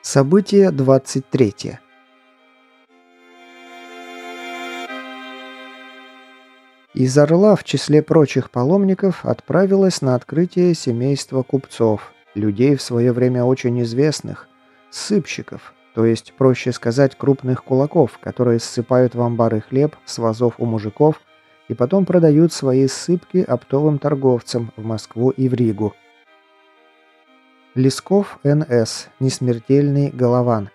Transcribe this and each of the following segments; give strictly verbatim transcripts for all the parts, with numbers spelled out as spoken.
Событие двадцать третье. Из Орла в числе прочих паломников отправилось на открытие семейство купцов, людей в свое время очень известных, ссыпщиков, то есть, проще сказать, крупных кулаков, которые ссыпают в амбары хлеб с вазов у мужиков и потом продают свои ссыпки оптовым торговцам в Москву и в Ригу. Лесков Н С. Несмертельный Голован.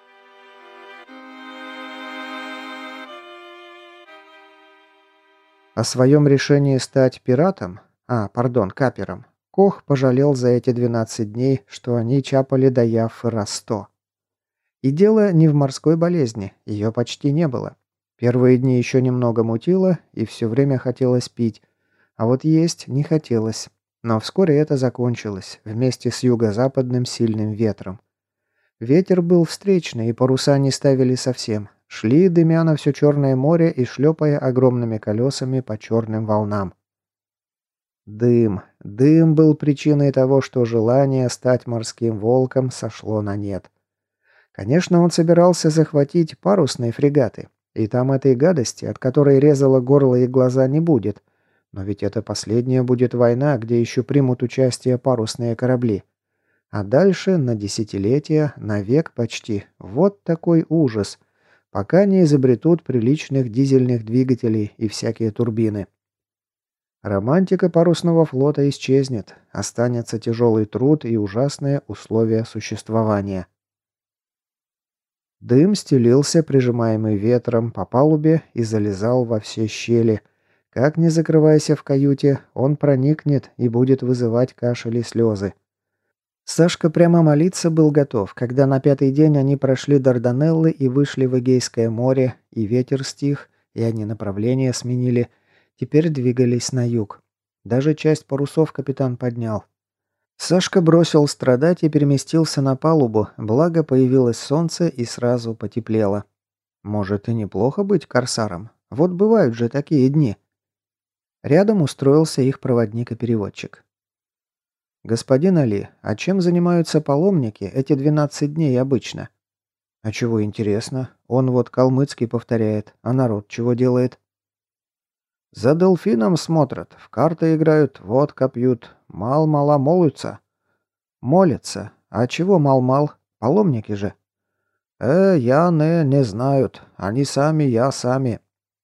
О своем решении стать пиратом, а, пардон, капером, Кох пожалел за эти двенадцать дней, что они чапали до Яффы раз сто. И дело не в морской болезни, ее почти не было. Первые дни еще немного мутило, и все время хотелось пить, а вот есть не хотелось. Но вскоре это закончилось, вместе с юго-западным сильным ветром. Ветер был встречный, и паруса не ставили совсем. Шли, дымя на все Черное море и шлепая огромными колесами по черным волнам. Дым. Дым был причиной того, что желание стать морским волком сошло на нет. Конечно, он собирался захватить парусные фрегаты, и там этой гадости, от которой резало горло и глаза, не будет. Но ведь это последняя будет война, где еще примут участие парусные корабли. А дальше на десятилетия, на век почти. Вот такой ужас. Пока не изобретут приличных дизельных двигателей и всякие турбины. Романтика парусного флота исчезнет. Останется тяжелый труд и ужасные условия существования. Дым стелился, прижимаемый ветром, по палубе и залезал во все щели. Как не закрывайся в каюте, он проникнет и будет вызывать кашель и слезы. Сашка прямо молиться был готов, когда на пятый день они прошли Дарданеллы и вышли в Эгейское море, и ветер стих, и они направление сменили, теперь двигались на юг. Даже часть парусов капитан поднял. Сашка бросил страдать и переместился на палубу, благо появилось солнце и сразу потеплело. Может и неплохо быть корсаром, вот бывают же такие дни. Рядом устроился их проводник и переводчик. «Господин Али, а чем занимаются паломники эти двенадцать дней обычно?» «А чего интересно? Он вот калмыцкий повторяет, а народ чего делает?» «За дельфином смотрят, в карты играют, водка пьют, мал-мала молятся». «Молятся? А чего мал-мал? Паломники же». «Э, я не, не знают. Они сами, я сами».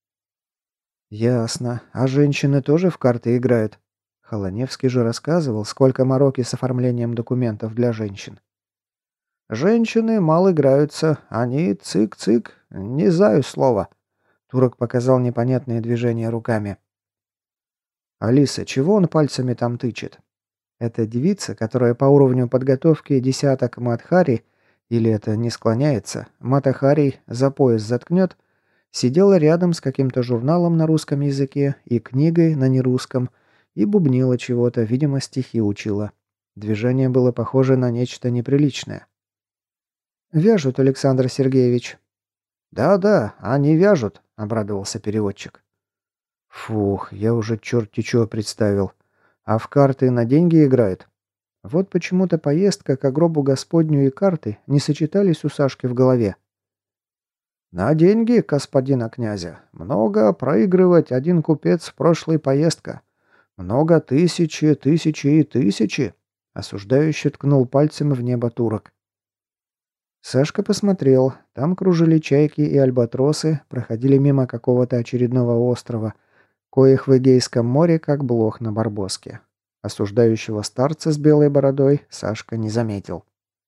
«Ясно. А женщины тоже в карты играют?» Холоневский же рассказывал, сколько мороки с оформлением документов для женщин. «Женщины мало играются. Они цик-цик. Не знаю слова». Турок показал непонятные движения руками. «Алиса, чего он пальцами там тычет?» Это девица, которая по уровню подготовки десяток Мадхари, или это не склоняется, Матахарий за пояс заткнет, сидела рядом с каким-то журналом на русском языке и книгой на нерусском и бубнила чего-то, видимо, стихи учила. Движение было похоже на нечто неприличное. «Вяжут, Александр Сергеевич». «Да-да, они вяжут», — обрадовался переводчик. «Фух, я уже черти чего представил. А в карты на деньги играют?» Вот почему-то поездка к гробу Господню и карты не сочетались у Сашки в голове. «На деньги, господина князя. Много проигрывать один купец в прошлой поездка. Много тысячи, тысячи и тысячи», — осуждающе ткнул пальцем в небо турок. Сашка посмотрел. Там кружили чайки и альбатросы, проходили мимо какого-то очередного острова, коих в Эгейском море как блох на Барбоске. Осуждающего старца с белой бородой Сашка не заметил.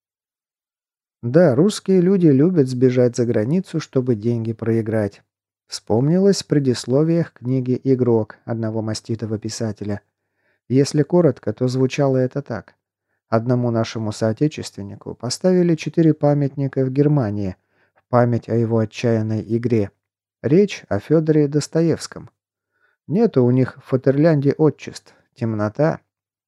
Да, русские люди любят сбежать за границу, чтобы деньги проиграть. Вспомнилось в предисловиях книги «Игрок» одного маститого писателя. Если коротко, то звучало это так. Одному нашему соотечественнику поставили четыре памятника в Германии в память о его отчаянной игре. Речь о Федоре Достоевском. Нету у них в Фатерлянде отчеств. Темнота.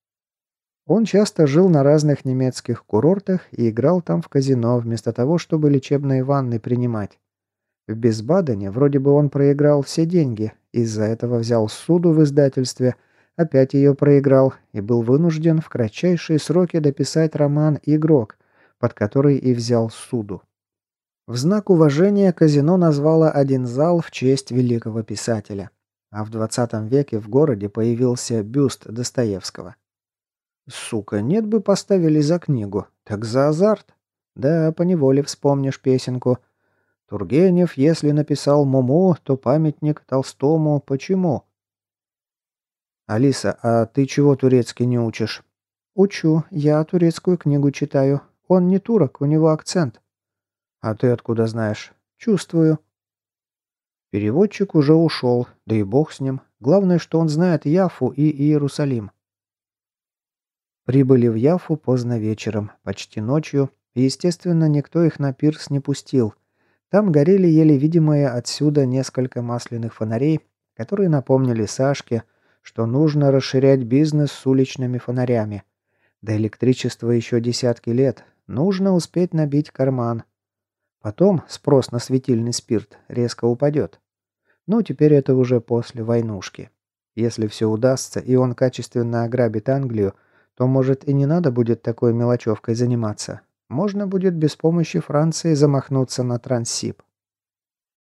Он часто жил на разных немецких курортах и играл там в казино, вместо того, чтобы лечебные ванны принимать. В Бисбадене вроде бы он проиграл все деньги, из-за этого взял ссуду в издательстве, опять ее проиграл и был вынужден в кратчайшие сроки дописать роман «Игрок», под который и взял суду. В знак уважения казино назвало один зал в честь великого писателя. А в двадцатом веке в городе появился бюст Достоевского. Сука, нет бы поставили за книгу, так за азарт. Да, поневоле вспомнишь песенку. Тургенев, если написал Муму, то памятник Толстому почему? Алиса, а ты чего турецкий не учишь? Учу, я турецкую книгу читаю. Он не турок, у него акцент. А ты откуда знаешь? Чувствую. Переводчик уже ушел, да и бог с ним. Главное, что он знает Яфу и Иерусалим. Прибыли в Яфу поздно вечером, почти ночью, и, естественно, никто их на пирс не пустил. Там горели еле видимые отсюда несколько масляных фонарей, которые напомнили Сашке, что нужно расширять бизнес с уличными фонарями. До электричества еще десятки лет, нужно успеть набить карман. Потом спрос на светильный спирт резко упадет. Ну, теперь это уже после войнушки. Если все удастся, и он качественно ограбит Англию, то, может, и не надо будет такой мелочевкой заниматься. Можно будет без помощи Франции замахнуться на Транссиб.